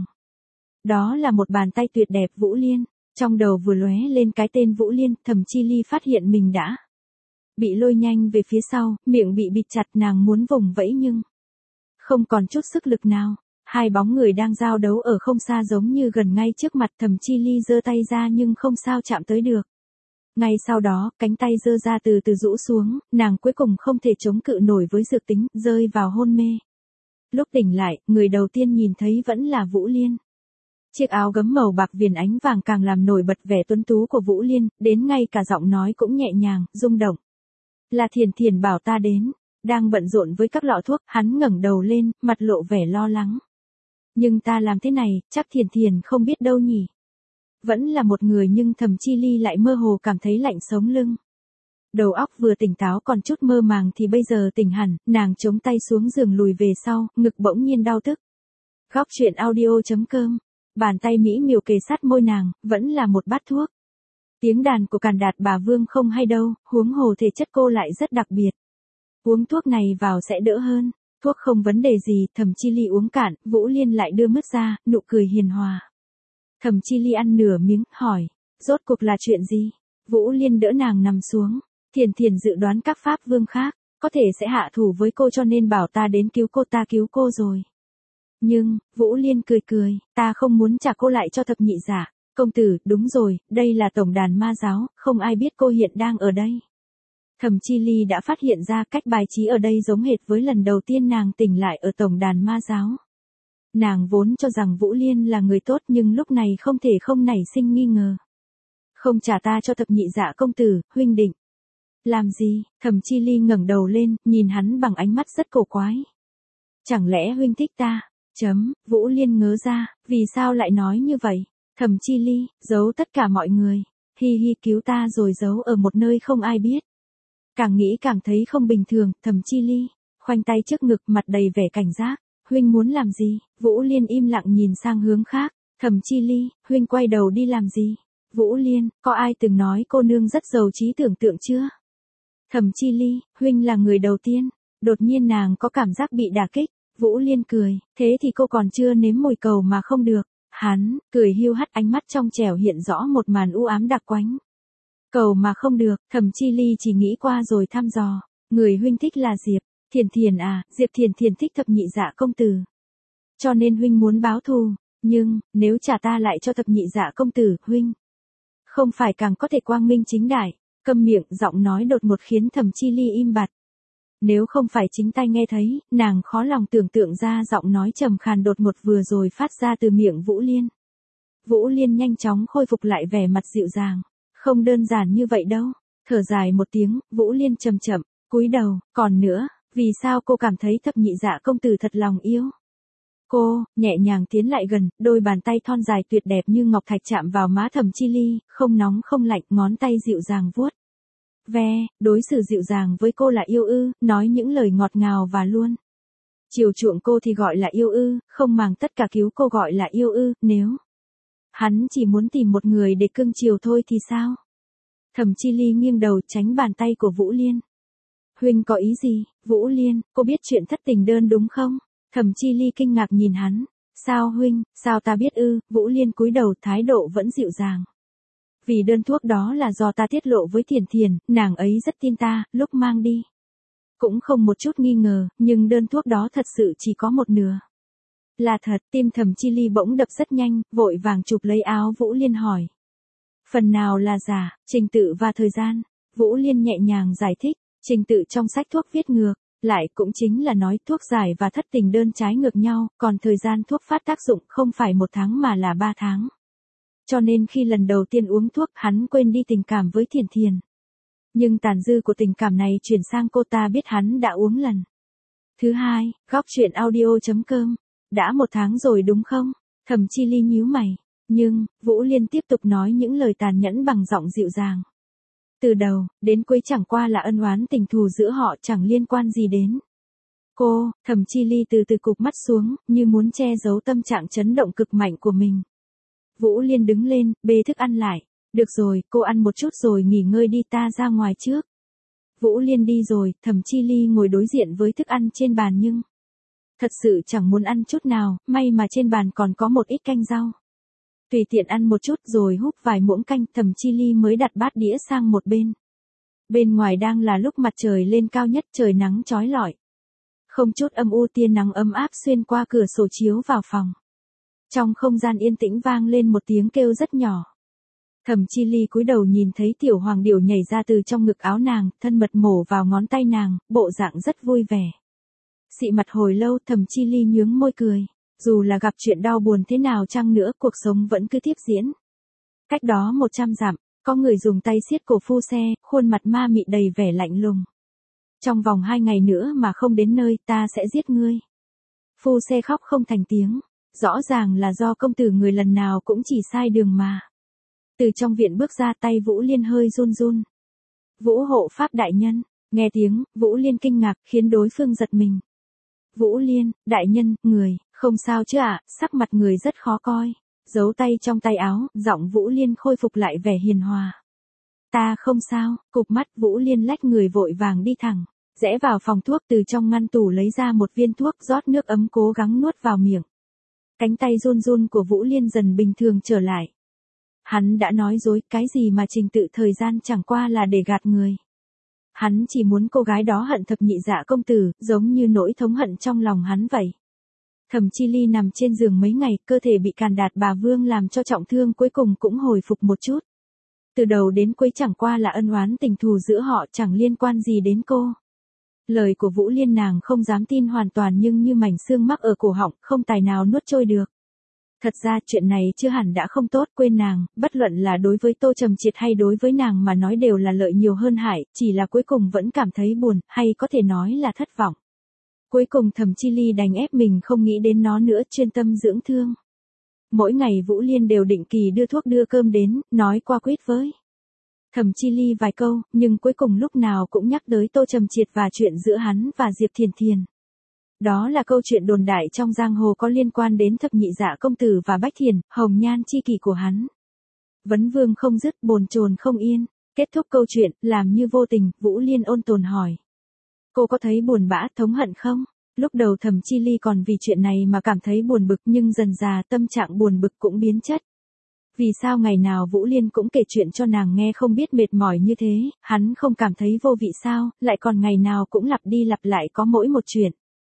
Đó là một bàn tay tuyệt đẹp Vũ Liên. Trong đầu vừa lóe lên cái tên Vũ Liên, Thẩm Chi Ly phát hiện mình đã bị lôi nhanh về phía sau, miệng bị bịt chặt, nàng muốn vùng vẫy nhưng không còn chút sức lực nào. Hai bóng người đang giao đấu ở không xa giống như gần ngay trước mặt. Thẩm Chi Ly giơ tay ra nhưng không sao chạm tới được. Ngay sau đó, cánh tay giơ ra từ từ rũ xuống, nàng cuối cùng không thể chống cự nổi với dược tính, rơi vào hôn mê. Lúc tỉnh lại, người đầu tiên nhìn thấy vẫn là Vũ Liên. Chiếc áo gấm màu bạc viền ánh vàng càng làm nổi bật vẻ tuấn tú của Vũ Liên, đến ngay cả giọng nói cũng nhẹ nhàng, rung động. Là Thiền Thiền bảo ta đến. Đang bận rộn với các lọ thuốc, hắn ngẩng đầu lên, mặt lộ vẻ lo lắng. Nhưng ta làm thế này, chắc Thiền Thiền không biết đâu nhỉ. Vẫn là một người nhưng Thẩm Chi Ly lại mơ hồ cảm thấy lạnh sống lưng. Đầu óc vừa tỉnh táo còn chút mơ màng thì bây giờ tỉnh hẳn, nàng chống tay xuống giường lùi về sau, ngực bỗng nhiên đau tức. Góc truyện audio.com. Bàn tay mỹ miều kề sát môi nàng, vẫn là một bát thuốc. Tiếng đàn của Càn Đạt bà Vương không hay đâu, huống hồ thể chất cô lại rất đặc biệt. Uống thuốc này vào sẽ đỡ hơn. Thuốc không vấn đề gì, Thẩm Chi Ly uống cạn, Vũ Liên lại đưa mứt ra, nụ cười hiền hòa. Thẩm Chi Ly ăn nửa miếng, hỏi, rốt cuộc là chuyện gì? Vũ Liên đỡ nàng nằm xuống. Thiền Thiền dự đoán các pháp vương khác, có thể sẽ hạ thủ với cô cho nên bảo ta đến cứu cô, ta cứu cô rồi. Nhưng, Vũ Liên cười cười, ta không muốn trả cô lại cho thập nhị giả. Công tử, đúng rồi, đây là tổng đàn ma giáo, không ai biết cô hiện đang ở đây. Thẩm Chi Ly đã phát hiện ra cách bài trí ở đây giống hệt với lần đầu tiên nàng tỉnh lại ở tổng đàn ma giáo. Nàng vốn cho rằng Vũ Liên là người tốt nhưng lúc này không thể không nảy sinh nghi ngờ. Không trả ta cho thập nhị dạ công tử, huynh định. Làm gì? Thẩm Chi Ly ngẩng đầu lên, nhìn hắn bằng ánh mắt rất cổ quái. Chẳng lẽ huynh thích ta? Vũ Liên ngớ ra, vì sao lại nói như vậy? Thẩm Chi Ly, giấu tất cả mọi người. Hi hi, cứu ta rồi giấu ở một nơi không ai biết. Càng nghĩ càng thấy không bình thường, Thẩm Chi Ly, khoanh tay trước ngực, mặt đầy vẻ cảnh giác. Huynh muốn làm gì? Vũ Liên im lặng nhìn sang hướng khác. Thẩm Chi Ly, huynh quay đầu đi làm gì? Vũ Liên, có ai từng nói cô nương rất giàu trí tưởng tượng chưa? Thẩm Chi Ly, huynh là người đầu tiên. Đột nhiên nàng có cảm giác bị đả kích. Vũ Liên cười, thế thì cô còn chưa nếm mùi cầu mà không được. Hắn, cười hiu hắt, ánh mắt trong trẻo hiện rõ một màn u ám đặc quánh. Cầu mà không được, Thẩm Chi Ly chỉ nghĩ qua rồi thăm dò. Người huynh thích là Diệp Thiền Thiền à? Diệp Thiền Thiền thích thập nhị dạ công tử. Cho nên huynh muốn báo thù, nhưng, nếu trả ta lại cho thập nhị dạ công tử, huynh không phải càng có thể quang minh chính đại. Câm miệng, giọng nói đột ngột khiến Thẩm Chi Ly im bặt. Nếu không phải chính tai nghe thấy, nàng khó lòng tưởng tượng ra giọng nói trầm khàn đột ngột vừa rồi phát ra từ miệng Vũ Liên. Vũ Liên nhanh chóng khôi phục lại vẻ mặt dịu dàng. Không đơn giản như vậy đâu. Thở dài một tiếng, Vũ Liên chậm chậm cúi đầu, còn nữa, vì sao cô cảm thấy thập nhị dạ công tử thật lòng yêu? Cô, nhẹ nhàng tiến lại gần, đôi bàn tay thon dài tuyệt đẹp như ngọc thạch chạm vào má Thẩm Chi Ly, không nóng không lạnh, ngón tay dịu dàng vuốt ve, đối xử dịu dàng với cô là yêu ư, nói những lời ngọt ngào và luôn chiều chuộng cô thì gọi là yêu ư, không màng tất cả cứu cô gọi là yêu ư, nếu hắn chỉ muốn tìm một người để cưng chiều thôi thì sao? Thẩm Chi Ly nghiêng đầu tránh bàn tay của Vũ Liên. Huynh có ý gì? Vũ Liên, cô biết chuyện thất tình đơn đúng không? Thẩm Chi Ly kinh ngạc nhìn hắn. Sao huynh, sao ta biết ư? Vũ Liên cúi đầu, thái độ vẫn dịu dàng. Vì đơn thuốc đó là do ta tiết lộ với Thiền Thiền, nàng ấy rất tin ta, lúc mang đi cũng không một chút nghi ngờ, nhưng đơn thuốc đó thật sự chỉ có một nửa. Là thật, tim Thẩm Chi Ly bỗng đập rất nhanh, vội vàng chụp lấy áo Vũ Liên hỏi. Phần nào là giả, trình tự và thời gian? Vũ Liên nhẹ nhàng giải thích, trình tự trong sách thuốc viết ngược, lại cũng chính là nói thuốc giải và thất tình đơn trái ngược nhau, còn thời gian thuốc phát tác dụng không phải 1 tháng mà là 3 tháng. Cho nên khi lần đầu tiên uống thuốc, hắn quên đi tình cảm với Thiền Thiền. Nhưng tàn dư của tình cảm này chuyển sang cô, ta biết hắn đã uống lần thứ 2, góc truyện audio.com. Đã 1 tháng rồi đúng không? Thẩm Chi Ly nhíu mày. Nhưng, Vũ Liên tiếp tục nói những lời tàn nhẫn bằng giọng dịu dàng. Từ đầu, đến cuối chẳng qua là ân oán tình thù giữa họ, chẳng liên quan gì đến cô. Thẩm Chi Ly từ từ cụp mắt xuống, như muốn che giấu tâm trạng chấn động cực mạnh của mình. Vũ Liên đứng lên, bê thức ăn lại. Được rồi, cô ăn một chút rồi nghỉ ngơi đi, ta ra ngoài trước. Vũ Liên đi rồi, Thẩm Chi Ly ngồi đối diện với thức ăn trên bàn nhưng thật sự chẳng muốn ăn chút nào, may mà trên bàn còn có một ít canh rau. Tùy tiện ăn một chút rồi húp vài muỗng canh, Thẩm Chi Ly mới đặt bát đĩa sang một bên. Bên ngoài đang là lúc mặt trời lên cao nhất, trời nắng chói lọi. Không chút âm u, tia nắng ấm áp xuyên qua cửa sổ chiếu vào phòng. Trong không gian yên tĩnh vang lên một tiếng kêu rất nhỏ. Thẩm Chi Ly cúi đầu nhìn thấy tiểu hoàng điểu nhảy ra từ trong ngực áo nàng, thân mật mổ vào ngón tay nàng, bộ dạng rất vui vẻ. Xị mặt hồi lâu, Thẩm Chi Ly nhướng môi cười. Dù là gặp chuyện đau buồn thế nào chăng nữa, cuộc sống vẫn cứ tiếp diễn. Cách đó 100 dặm, có người dùng tay siết cổ phu xe, khuôn mặt ma mị đầy vẻ lạnh lùng. Trong vòng 2 ngày nữa mà không đến nơi, ta sẽ giết ngươi. Phu xe khóc không thành tiếng. Rõ ràng là do công tử người lần nào cũng chỉ sai đường mà. Từ trong viện bước ra, tay Vũ Liên hơi run run. Vũ hộ pháp đại nhân. Nghe tiếng, Vũ Liên kinh ngạc khiến đối phương giật mình. Vũ Liên, đại nhân, người, không sao chứ ạ? Sắc mặt người rất khó coi. Giấu tay trong tay áo, giọng Vũ Liên khôi phục lại vẻ hiền hòa. Ta không sao, cụp mắt Vũ Liên lách người vội vàng đi thẳng. Rẽ vào phòng thuốc, từ trong ngăn tủ lấy ra một viên thuốc, rót nước ấm cố gắng nuốt vào miệng. Cánh tay run run của Vũ Liên dần bình thường trở lại. Hắn đã nói dối, cái gì mà trình tự thời gian chẳng qua là để gạt người. Hắn chỉ muốn cô gái đó hận thập nhị dạ công tử, giống như nỗi thống hận trong lòng hắn vậy. Thẩm Chi Ly nằm trên giường mấy ngày, cơ thể bị Càn Đạt bà Vương làm cho trọng thương, cuối cùng cũng hồi phục một chút. Từ đầu đến cuối chẳng qua là ân oán tình thù giữa họ, chẳng liên quan gì đến cô. Lời của Vũ Liên nàng không dám tin hoàn toàn, nhưng như mảnh xương mắc ở cổ họng, không tài nào nuốt trôi được. Thật ra chuyện này chưa hẳn đã không tốt, quên nàng, bất luận là đối với Tô Trầm Triệt hay đối với nàng mà nói đều là lợi nhiều hơn hại, chỉ là cuối cùng vẫn cảm thấy buồn, hay có thể nói là thất vọng. Cuối cùng Thẩm Chi Ly đành ép mình không nghĩ đến nó nữa, chuyên tâm dưỡng thương. Mỗi ngày Vũ Liên đều định kỳ đưa thuốc đưa cơm đến, nói qua quýt với Thẩm Chi Ly vài câu, nhưng cuối cùng lúc nào cũng nhắc tới Tô Trầm Triệt và chuyện giữa hắn và Diệp Thiền Thiền. Đó là câu chuyện đồn đại trong giang hồ có liên quan đến thập nhị dạ công tử và Bách Thiền, hồng nhan chi kỷ của hắn. Vấn vương không dứt, bồn chồn không yên. Kết thúc câu chuyện, làm như vô tình, Vũ Liên ôn tồn hỏi. Cô có thấy buồn bã, thống hận không? Lúc đầu Thẩm Chi Ly còn vì chuyện này mà cảm thấy buồn bực, nhưng dần dà tâm trạng buồn bực cũng biến chất. Vì sao ngày nào Vũ Liên cũng kể chuyện cho nàng nghe không biết mệt mỏi như thế, hắn không cảm thấy vô vị sao, lại còn ngày nào cũng lặp đi lặp lại có mỗi một chuyện.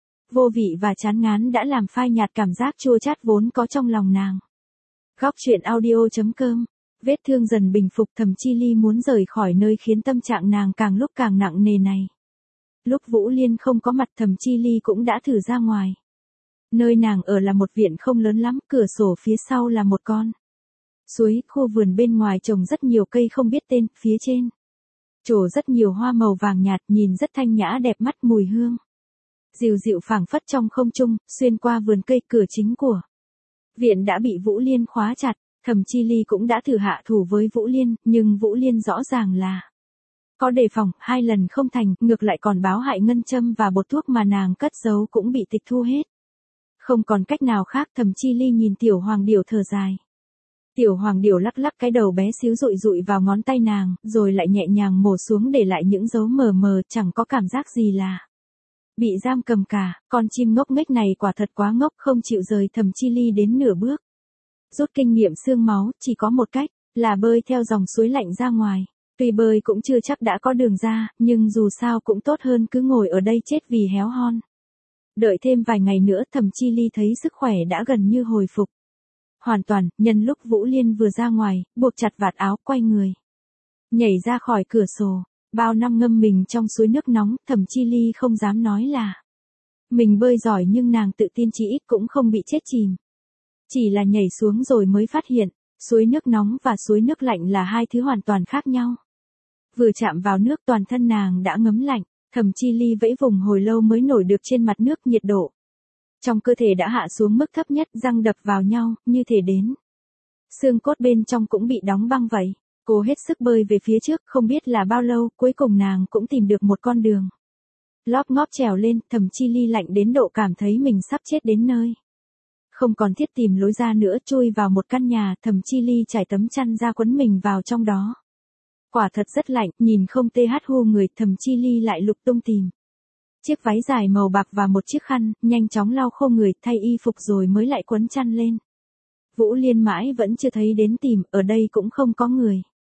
Vô vị và chán ngán đã làm phai nhạt cảm giác chua chát vốn có trong lòng nàng. Góc truyện audio.com. Vết thương dần bình phục, Thẩm Chi Ly muốn rời khỏi nơi khiến tâm trạng nàng càng lúc càng nặng nề này. Lúc Vũ Liên không có mặt, Thẩm Chi Ly cũng đã thử ra ngoài. Nơi nàng ở là một viện không lớn lắm, cửa sổ phía sau là một con suối, khu vườn bên ngoài trồng rất nhiều cây không biết tên, phía trên trổ rất nhiều hoa màu vàng nhạt, nhìn rất thanh nhã đẹp mắt, mùi hương dịu dịu phảng phất trong không trung, xuyên qua vườn cây. Cửa chính của viện đã bị Vũ Liên khóa chặt. Thẩm Chi Ly cũng đã thử hạ thủ với Vũ Liên, nhưng Vũ Liên rõ ràng là có đề phòng, 2 lần không thành, ngược lại còn báo hại ngân châm và bột thuốc mà nàng cất giấu cũng bị tịch thu hết. Không còn cách nào khác, Thẩm Chi Ly nhìn tiểu hoàng điểu thở dài. Tiểu hoàng điểu lắc lắc cái đầu bé xíu rụi rụi vào ngón tay nàng, rồi lại nhẹ nhàng mổ xuống để lại những dấu mờ mờ, chẳng có cảm giác gì là bị giam cầm cả. Con chim ngốc nghếch này quả thật quá ngốc, không chịu rời Thẩm Chi Ly đến nửa bước. Rút kinh nghiệm xương máu, chỉ có một cách, là bơi theo dòng suối lạnh ra ngoài. Tuy bơi cũng chưa chắc đã có đường ra, nhưng dù sao cũng tốt hơn cứ ngồi ở đây chết vì héo hon. Đợi thêm vài ngày nữa, Thẩm Chi Ly thấy sức khỏe đã gần như hồi phục hoàn toàn. Nhân lúc Vũ Liên vừa ra ngoài, buộc chặt vạt áo, quay người nhảy ra khỏi cửa sổ. Bao năm ngâm mình trong suối nước nóng, Thẩm Chi Ly không dám nói là mình bơi giỏi, nhưng nàng tự tin chí ít cũng không bị chết chìm. Chỉ là nhảy xuống rồi mới phát hiện, suối nước nóng và suối nước lạnh là hai thứ hoàn toàn khác nhau. Vừa chạm vào nước, toàn thân nàng đã ngấm lạnh. Thẩm Chi Ly vẫy vùng hồi lâu mới nổi được trên mặt nước, nhiệt độ trong cơ thể đã hạ xuống mức thấp nhất, răng đập vào nhau, như thể đến xương cốt bên trong cũng bị đóng băng vậy. Cô hết sức bơi về phía trước, không biết là bao lâu, cuối cùng nàng cũng tìm được một con đường. Lóp ngóp trèo lên, Thẩm Chi Ly lạnh đến độ cảm thấy mình sắp chết đến nơi. Không còn thiết tìm lối ra nữa, chui vào một căn nhà, Thẩm Chi Ly trải tấm chăn ra quấn mình vào trong đó. Quả thật rất lạnh, nhìn không tê hát hu người, Thẩm Chi Ly lại lục tung tìm chiếc váy dài màu bạc và một chiếc khăn, nhanh chóng lau khô người, thay y phục rồi mới lại quấn chăn lên. Vũ Liên mãi vẫn chưa thấy đến, tìm, ở đây cũng không có người.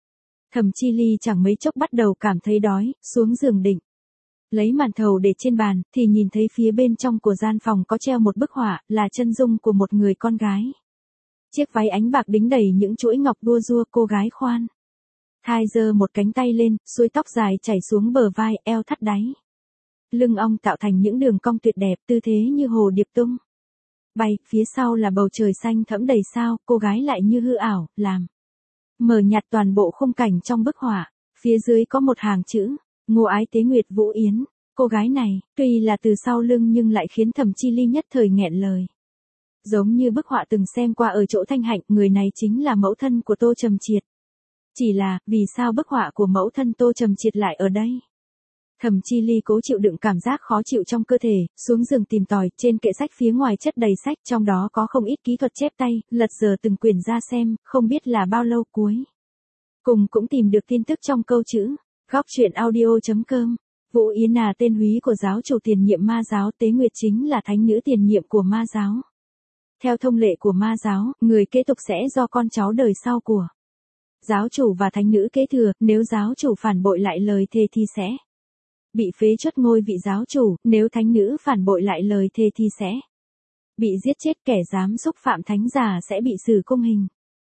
Thẩm Chi Ly chẳng mấy chốc bắt đầu cảm thấy đói, xuống giường định lấy màn thầu để trên bàn, thì nhìn thấy phía bên trong của gian phòng có treo một bức họa, là chân dung của một người con gái. Chiếc váy ánh bạc đính đầy những chuỗi ngọc đua dua, cô gái khoan thai giơ một cánh tay lên, xuôi tóc dài chảy xuống bờ vai, eo thắt đáy. Lưng ong tạo thành những đường cong tuyệt đẹp, tư thế như hồ điệp tung bay, phía sau là bầu trời xanh thẫm đầy sao, cô gái lại như hư ảo, làm mờ nhạt toàn bộ khung cảnh trong bức họa. Phía dưới có một hàng chữ, Ngô Ái Tế Nguyệt Vũ Yến. Cô gái này, tuy là từ sau lưng nhưng lại khiến Thẩm Chi Ly nhất thời nghẹn lời. Giống như bức họa từng xem qua ở chỗ Thanh Hạnh, người này chính là mẫu thân của Tô Trầm Triệt. Chỉ là, vì sao bức họa của mẫu thân Tô Trầm Triệt lại ở đây? Thẩm Chi Ly cố chịu đựng cảm giác khó chịu trong cơ thể, xuống giường tìm tòi, trên kệ sách phía ngoài chất đầy sách, trong đó có không ít kỹ thuật chép tay, lật dở từng quyển ra xem, không biết là bao lâu cuối cùng cũng tìm được tin tức trong câu chữ. Góc truyện audio.com. Vũ Yến là tên húy của giáo chủ tiền nhiệm Ma giáo, Tế Nguyệt chính là thánh nữ tiền nhiệm của Ma giáo. Theo thông lệ của Ma giáo, người kế tục sẽ do con cháu đời sau của giáo chủ và thánh nữ kế thừa, nếu giáo chủ phản bội lại lời thề thì sẽ bị phế truất ngôi vị giáo chủ, nếu thánh nữ phản bội lại lời thề thì sẽ bị giết chết, kẻ dám xúc phạm thánh giả sẽ bị xử cung hình.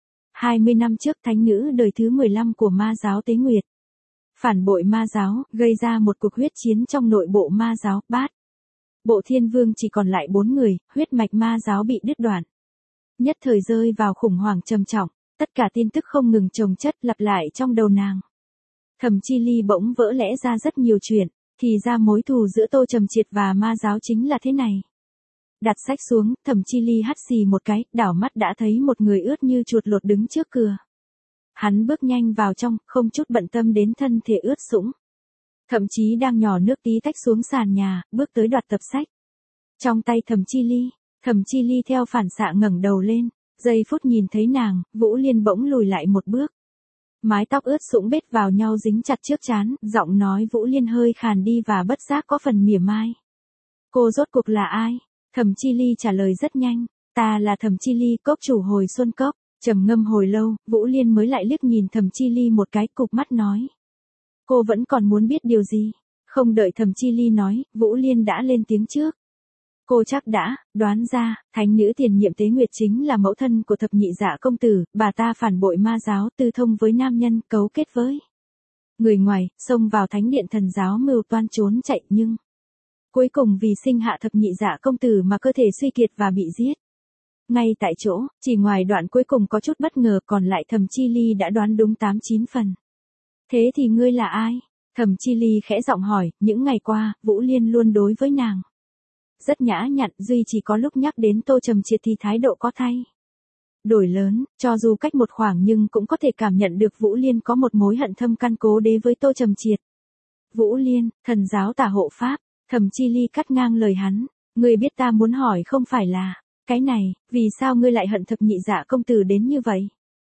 20 năm trước, thánh nữ đời thứ 15 của Ma giáo Tế Nguyệt phản bội Ma giáo, gây ra một cuộc huyết chiến trong nội bộ Ma giáo. Bát bộ thiên vương chỉ còn lại 4 người, huyết mạch Ma giáo bị đứt đoạn, nhất thời rơi vào khủng hoảng trầm trọng, tất cả tin tức không ngừng chồng chất lặp lại trong đầu nàng. Thẩm Chi Ly bỗng vỡ lẽ ra rất nhiều chuyện, thì ra mối thù giữa Tô Trầm Triệt và Ma giáo chính là thế này. Đặt sách xuống, Thẩm Chi Ly hắt xì một cái, đảo mắt đã thấy một người ướt như chuột lột đứng trước cửa. Hắn bước nhanh vào trong, không chút bận tâm đến thân thể ướt sũng. Thậm chí đang nhỏ nước tí tách xuống sàn nhà, bước tới đoạt tập sách trong tay Thẩm Chi Ly theo phản xạ ngẩng đầu lên, giây phút nhìn thấy nàng, Vũ Liên bỗng lùi lại một bước. Mái tóc ướt sũng bết vào nhau dính chặt trước trán, giọng nói Vũ Liên hơi khàn đi và bất giác có phần mỉa mai. Cô rốt cuộc là ai? Thẩm Chi Ly trả lời rất nhanh, ta là Thẩm Chi Ly, cốc chủ Hồi Xuân Cốc. Trầm ngâm hồi lâu, Vũ Liên mới lại liếc nhìn Thẩm Chi Ly một cái, cụp mắt nói. Cô vẫn còn muốn biết điều gì? Không đợi Thẩm Chi Ly nói, Vũ Liên đã lên tiếng trước. Cô chắc đã đoán ra, thánh nữ tiền nhiệm Tế Nguyệt chính là mẫu thân của thập nhị dạ công tử, bà ta phản bội Ma giáo, tư thông với nam nhân, cấu kết với người ngoài, xông vào thánh điện thần giáo mưu toan trốn chạy, nhưng cuối cùng vì sinh hạ thập nhị dạ công tử mà cơ thể suy kiệt và bị giết. Ngay tại chỗ, chỉ ngoài đoạn cuối cùng có chút bất ngờ, còn lại Thẩm Chi Ly đã đoán đúng 8-9 phần. Thế thì ngươi là ai? Thẩm Chi Ly khẽ giọng hỏi, những ngày qua, Vũ Liên luôn đối với nàng rất nhã nhặn, duy chỉ có lúc nhắc đến Tô Trầm Triệt thì thái độ có thay đổi lớn, cho dù cách một khoảng nhưng cũng có thể cảm nhận được Vũ Liên có một mối hận thâm căn cố đế với Tô Trầm Triệt. Vũ Liên, thần giáo tả hộ pháp. Thẩm Chi Ly cắt ngang lời hắn, ngươi biết ta muốn hỏi không phải là cái này, vì sao ngươi lại hận thập nhị dạ công tử đến như vậy?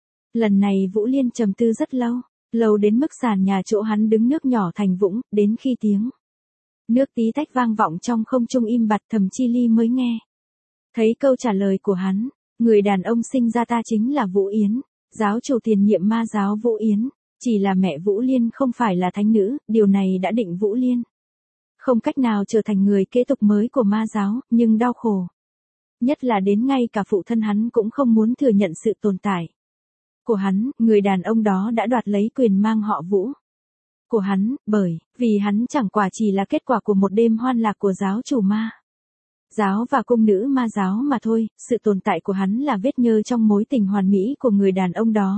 Lần này Vũ Liên trầm tư rất lâu đến mức sàn nhà chỗ hắn đứng nước nhỏ thành vũng, đến khi tiếng nước tí tách vang vọng trong không trung im bặt, Thẩm Chi Ly mới nghe thấy câu trả lời của hắn, người đàn ông sinh ra ta chính là Vũ Yến, giáo chủ tiền nhiệm Ma giáo Vũ Yến, chỉ là mẹ Vũ Liên không phải là thánh nữ, điều này đã định Vũ Liên không cách nào trở thành người kế tục mới của Ma giáo, nhưng đau khổ nhất là đến ngay cả phụ thân hắn cũng không muốn thừa nhận sự tồn tại của hắn, người đàn ông đó đã đoạt lấy quyền mang họ Vũ của hắn, bởi vì hắn chẳng qua chỉ là kết quả của một đêm hoan lạc của giáo chủ Ma giáo và cung nữ Ma giáo mà thôi, sự tồn tại của hắn là vết nhơ trong mối tình hoàn mỹ của người đàn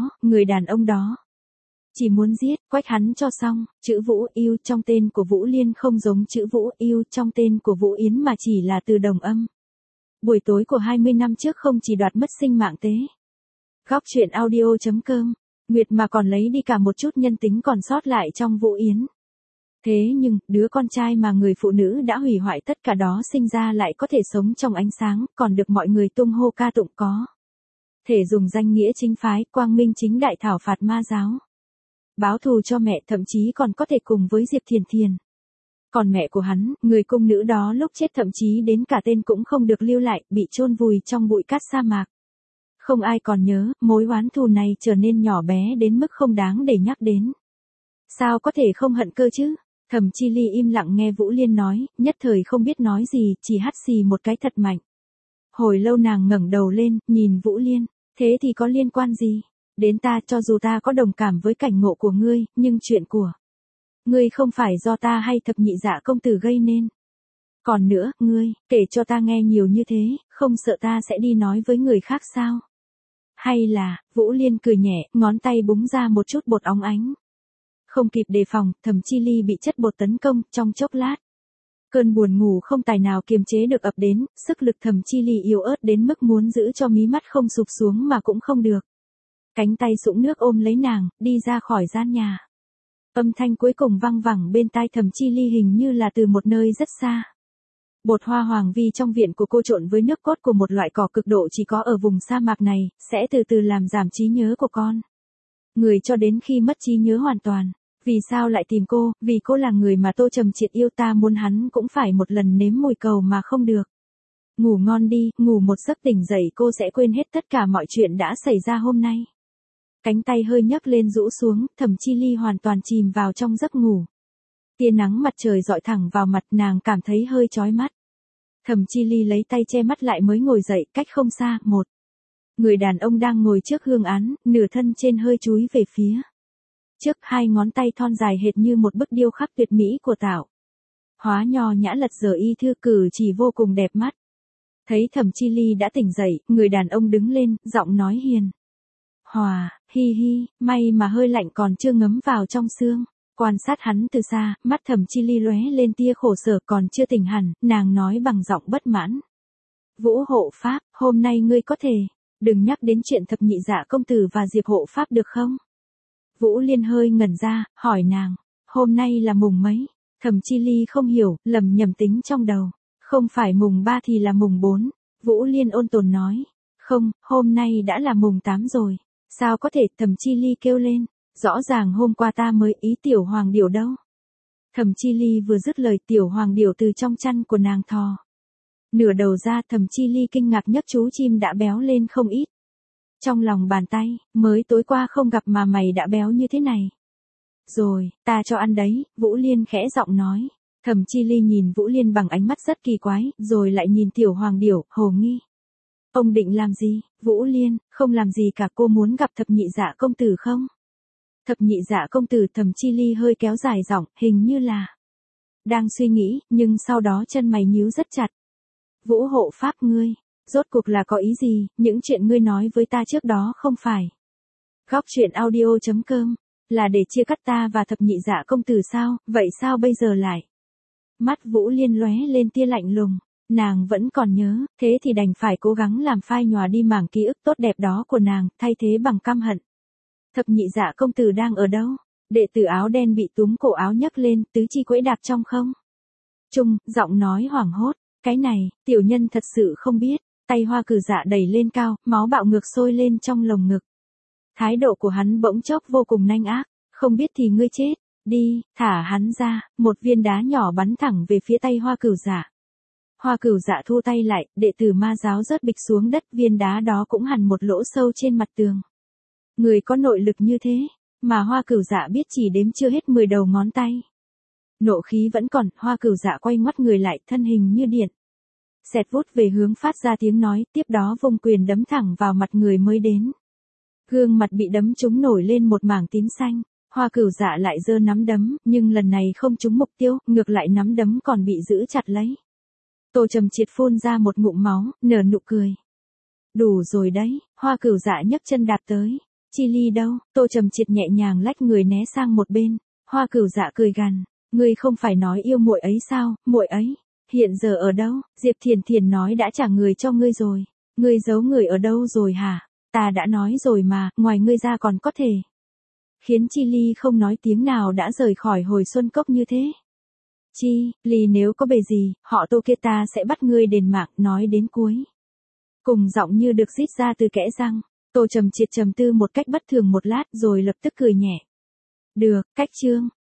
ông đó chỉ muốn giết, quách hắn cho xong. Chữ Vũ Yêu trong tên của Vũ Liên không giống chữ Vũ Yêu trong tên của Vũ Yến mà chỉ là từ đồng âm. Buổi tối của 20 năm trước không chỉ đoạt mất sinh mạng Tế Góc truyện audio.com, Nguyệt mà còn lấy đi cả một chút nhân tính còn sót lại trong Vũ Yến. Thế nhưng, đứa con trai mà người phụ nữ đã hủy hoại tất cả đó sinh ra lại có thể sống trong ánh sáng, còn được mọi người tung hô ca tụng, có thể dùng danh nghĩa chính phái, quang minh chính đại thảo phạt Ma giáo, báo thù cho mẹ, thậm chí còn có thể cùng với Diệp Thiền Thiền. Còn mẹ của hắn, người cung nữ đó lúc chết thậm chí đến cả tên cũng không được lưu lại, bị chôn vùi trong bụi cát sa mạc. Không ai còn nhớ, mối oán thù này trở nên nhỏ bé đến mức không đáng để nhắc đến. Sao có thể không hận cơ chứ? Thẩm Chi Ly im lặng nghe Vũ Liên nói, nhất thời không biết nói gì, chỉ hắt xì một cái thật mạnh. Hồi lâu nàng ngẩng đầu lên, nhìn Vũ Liên, thế thì có liên quan gì? Đến ta, cho dù ta có đồng cảm với cảnh ngộ của ngươi, nhưng chuyện của ngươi không phải do ta hay thập nhị dạ công tử gây nên. Còn nữa, ngươi, kể cho ta nghe nhiều như thế, không sợ ta sẽ đi nói với người khác sao? Hay là, Vũ Liên cười nhẹ, ngón tay búng ra một chút bột óng ánh. Không kịp đề phòng, Thẩm Chi Ly bị chất bột tấn công, trong chốc lát. Cơn buồn ngủ không tài nào kiềm chế được ập đến, sức lực Thẩm Chi Ly yếu ớt đến mức muốn giữ cho mí mắt không sụp xuống mà cũng không được. Cánh tay sũng nước ôm lấy nàng, đi ra khỏi gian nhà. Âm thanh cuối cùng vang vẳng bên tai Thẩm Chi Ly hình như là từ một nơi rất xa. Bột hoa hoàng vi trong viện của cô trộn với nước cốt của một loại cỏ cực độ chỉ có ở vùng sa mạc này, sẽ từ từ làm giảm trí nhớ của con. Người cho đến khi mất trí nhớ hoàn toàn. Vì sao lại tìm cô? Vì cô là người mà Tô Trầm Triệt yêu, ta muốn hắn cũng phải một lần nếm mùi cầu mà không được. Ngủ ngon đi, ngủ một giấc tỉnh dậy cô sẽ quên hết tất cả mọi chuyện đã xảy ra hôm nay. Cánh tay hơi nhấc lên rũ xuống, Thẩm Chi Ly hoàn toàn chìm vào trong giấc ngủ. Tia nắng mặt trời dọi thẳng vào mặt, nàng cảm thấy hơi chói mắt. Thẩm Chi Ly lấy tay che mắt lại mới ngồi dậy, cách không xa, một người đàn ông đang ngồi trước hương án, nửa thân trên hơi chúi về phía trước, hai ngón tay thon dài hệt như một bức điêu khắc tuyệt mỹ của tạo hóa nho nhã lật dở y thư, cử chỉ vô cùng đẹp mắt. Thấy Thẩm Chi Ly đã tỉnh dậy, người đàn ông đứng lên, giọng nói hiền hòa, hi hi, may mà hơi lạnh còn chưa ngấm vào trong xương. Quan sát hắn từ xa, mắt Thẩm Chi Ly lóe lên tia khổ sở, còn chưa tỉnh hẳn, nàng nói bằng giọng bất mãn. Vũ hộ pháp, hôm nay ngươi có thể đừng nhắc đến chuyện thập nhị dạ công tử và Diệp hộ pháp được không? Vũ Liên hơi ngẩn ra, hỏi nàng, hôm nay là mùng mấy? Thẩm Chi Ly không hiểu, lầm nhầm tính trong đầu. Không phải mùng 3 thì là mùng 4. Vũ Liên ôn tồn nói, không, hôm nay đã là mùng 8 rồi. Sao có thể? Thẩm Chi Ly kêu lên, rõ ràng hôm qua ta mới ý tiểu hoàng điểu đâu. Thẩm Chi Ly vừa dứt lời, tiểu hoàng điểu từ trong chăn của nàng thò nửa đầu ra, Thẩm Chi Ly kinh ngạc nhấc chú chim đã béo lên không ít. Trong lòng bàn tay, mới tối qua không gặp mà mày đã béo như thế này. Rồi, ta cho ăn đấy, Vũ Liên khẽ giọng nói. Thẩm Chi Ly nhìn Vũ Liên bằng ánh mắt rất kỳ quái, rồi lại nhìn tiểu hoàng điểu, hồ nghi. Ông định làm gì? Vũ Liên, không làm gì cả, cô muốn gặp thập nhị dạ công tử không? Thập nhị dạ công tử? Thẩm Chi Ly hơi kéo dài giọng, hình như là đang suy nghĩ, nhưng sau đó chân mày nhíu rất chặt. Vũ hộ pháp, ngươi rốt cuộc là có ý gì? Những chuyện ngươi nói với ta trước đó không phải Góc truyện audio.com là để chia cắt ta và thập nhị dạ công tử sao? Vậy sao bây giờ lại? Mắt Vũ Liên lóe lên tia lạnh lùng. Nàng vẫn còn nhớ, thế thì đành phải cố gắng làm phai nhòa đi mảng ký ức tốt đẹp đó của nàng, thay thế bằng căm hận. Thập nhị dạ công tử đang ở đâu? Đệ tử áo đen bị túm cổ áo nhấc lên, tứ chi quẫy đạp trong không trung, giọng nói hoảng hốt. Cái này, tiểu nhân thật sự không biết. Tay Hoa Cử Dạ đẩy lên cao, máu bạo ngược sôi lên trong lồng ngực. Thái độ của hắn bỗng chốc vô cùng nanh ác. Không biết thì ngươi chết đi, thả hắn ra. Một viên đá nhỏ bắn thẳng về phía tay Hoa Cửu Dạ. Hoa Cửu Dạ thu tay lại, đệ tử ma giáo rớt bịch xuống đất, viên đá đó cũng hằn một lỗ sâu trên mặt tường. Người có nội lực như thế, mà Hoa Cửu Dạ biết chỉ đếm chưa hết 10 đầu ngón tay. Nộ khí vẫn còn, Hoa Cửu Dạ quay ngoắt người lại, thân hình như điện xẹt vút về hướng phát ra tiếng nói, tiếp đó vung quyền đấm thẳng vào mặt người mới đến. Gương mặt bị đấm trúng nổi lên một mảng tím xanh. Hoa Cửu Dạ lại giơ nắm đấm, nhưng lần này không trúng mục tiêu, ngược lại nắm đấm còn bị giữ chặt lấy. Tô Trầm Triệt phun ra một ngụm máu, nở nụ cười. Đủ rồi đấy, Hoa Cửu Dạ nhấc chân đạp tới. Chi Ly đâu? Tô Trầm Triệt nhẹ nhàng lách người né sang một bên. Hoa Cửu Dạ cười gằn, ngươi không phải nói yêu muội ấy sao? Muội ấy hiện giờ ở đâu? Diệp Thiền Thiền nói đã trả người cho ngươi rồi. Ngươi giấu người ở đâu rồi hả? Ta đã nói rồi mà, ngoài ngươi ra còn có thể khiến Chi Ly không nói tiếng nào đã rời khỏi hồi xuân cốc như thế. Chi Ly, nếu có bề gì, họ Tô kia ta sẽ bắt ngươi đền mạng, nói đến cuối. Cùng giọng như được rít ra từ kẽ răng. Tô Trầm Triệt trầm tư một cách bất thường một lát rồi lập tức cười nhẹ. Được, cách chương.